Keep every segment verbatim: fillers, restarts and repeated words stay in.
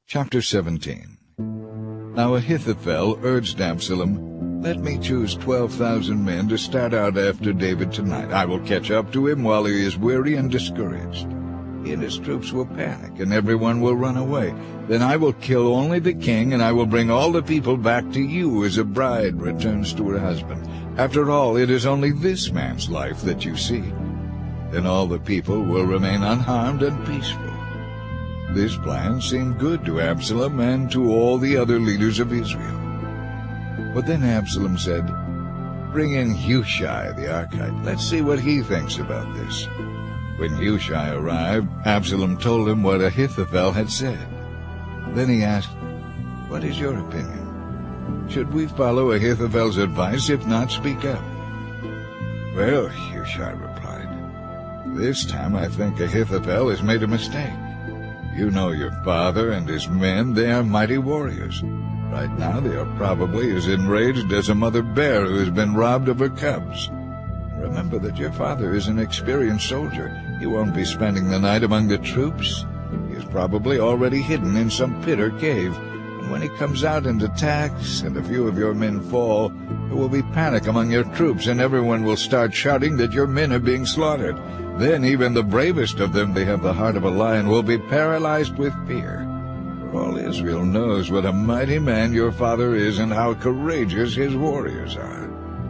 Chapter seventeen. Now Ahithophel urged Absalom, "Let me choose twelve thousand men to start out after David tonight. I will catch up to him while he is weary and discouraged. He and his troops will panic, and everyone will run away. Then I will kill only the king, and I will bring all the people back to you as a bride returns to her husband. After all, it is only this man's life that you seek. Then all the people will remain unharmed and peaceful." This plan seemed good to Absalom and to all the other leaders of Israel. But then Absalom said, "Bring in Hushai the Archite. Let's see what he thinks about this." When Hushai arrived, Absalom told him what Ahithophel had said. Then he asked, "What is your opinion? Should we follow Ahithophel's advice? If not, speak up." "Well," Hushai replied, "this time I think Ahithophel has made a mistake. You know your father and his men. They are mighty warriors. Right now they are probably as enraged as a mother bear who has been robbed of her cubs. Remember that your father is an experienced soldier. He won't be spending the night among the troops. He is probably already hidden in some pit or cave. And when he comes out and attacks, and a few of your men fall, there will be panic among your troops, and everyone will start shouting that your men are being slaughtered. Then even the bravest of them, they have the heart of a lion, will be paralyzed with fear. For all Israel knows what a mighty man your father is and how courageous his warriors are.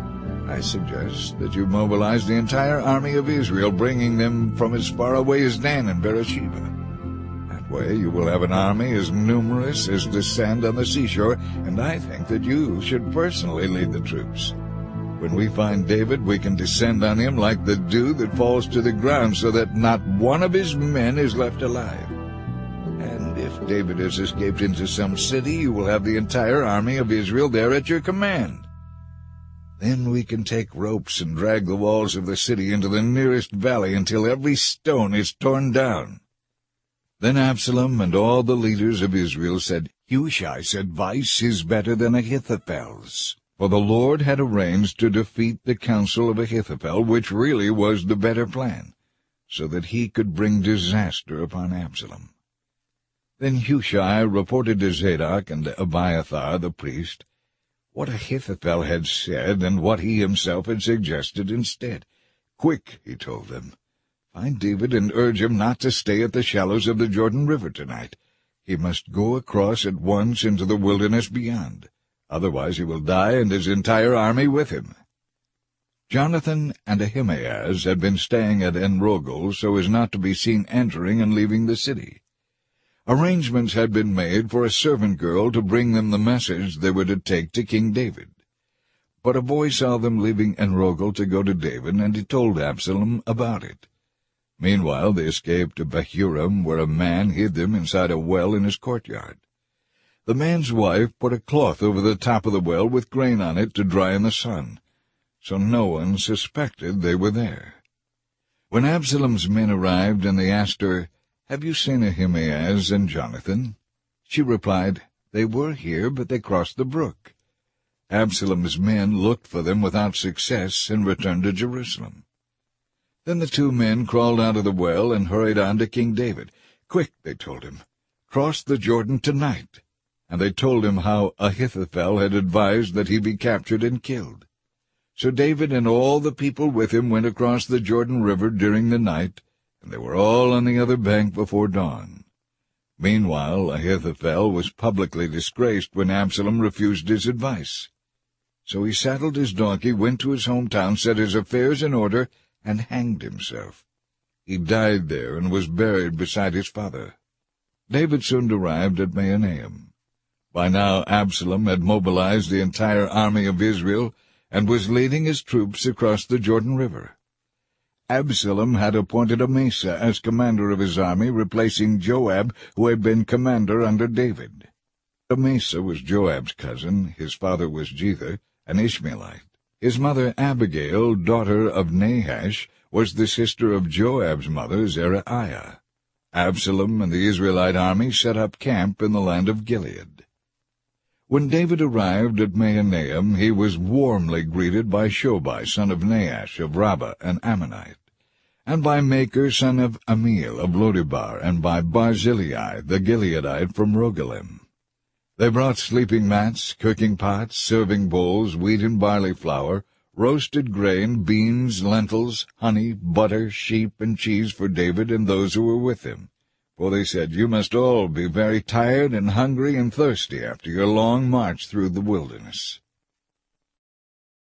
I suggest that you mobilize the entire army of Israel, bringing them from as far away as Dan and Beersheba. That way you will have an army as numerous as the sand on the seashore, and I think that you should personally lead the troops. When we find David, we can descend on him like the dew that falls to the ground, so that not one of his men is left alive. And if David has escaped into some city, you will have the entire army of Israel there at your command. Then we can take ropes and drag the walls of the city into the nearest valley until every stone is torn down." Then Absalom and all the leaders of Israel said, "Hushai's advice is better than Ahithophel's." For the Lord had arranged to defeat the counsel of Ahithophel, which really was the better plan, so that he could bring disaster upon Absalom. Then Hushai reported to Zadok and Abiathar the priest what Ahithophel had said and what he himself had suggested instead. "Quick," he told them, "find David and urge him not to stay at the shallows of the Jordan River tonight. He must go across at once into the wilderness beyond. Otherwise he will die and his entire army with him." Jonathan and Ahimaaz had been staying at En-Rogel so as not to be seen entering and leaving the city. Arrangements had been made for a servant girl to bring them the message they were to take to King David. But a boy saw them leaving En-Rogel to go to David, and he told Absalom about it. Meanwhile they escaped to Bahurim, where a man hid them inside a well in his courtyard. The man's wife put a cloth over the top of the well with grain on it to dry in the sun, so no one suspected they were there. When Absalom's men arrived and they asked her, "Have you seen Ahimaaz and Jonathan?" she replied, "They were here, but they crossed the brook." Absalom's men looked for them without success and returned to Jerusalem. Then the two men crawled out of the well and hurried on to King David. "Quick," they told him, "cross the Jordan tonight." And they told him how Ahithophel had advised that he be captured and killed. So David and all the people with him went across the Jordan River during the night, and they were all on the other bank before dawn. Meanwhile Ahithophel was publicly disgraced when Absalom refused his advice. So he saddled his donkey, went to his hometown, set his affairs in order, and hanged himself. He died there and was buried beside his father. David soon arrived at Mahanaim. By now Absalom had mobilized the entire army of Israel and was leading his troops across the Jordan River. Absalom had appointed Amasa as commander of his army, replacing Joab, who had been commander under David. Amasa was Joab's cousin. His father was Jether, an Ishmaelite. His mother Abigail, daughter of Nahash, was the sister of Joab's mother, Zeruiah. Absalom and the Israelite army set up camp in the land of Gilead. When David arrived at Mahanaim, he was warmly greeted by Shobai, son of Nahash of Rabbah, an Ammonite. and by Maker son of Amiel of Lodebar, and by Barzillai the Gileadite from Rogelim. They brought sleeping mats, cooking pots, serving bowls, wheat and barley flour, roasted grain, beans, lentils, honey, butter, sheep, and cheese for David and those who were with him. For they said, "You must all be very tired and hungry and thirsty after your long march through the wilderness."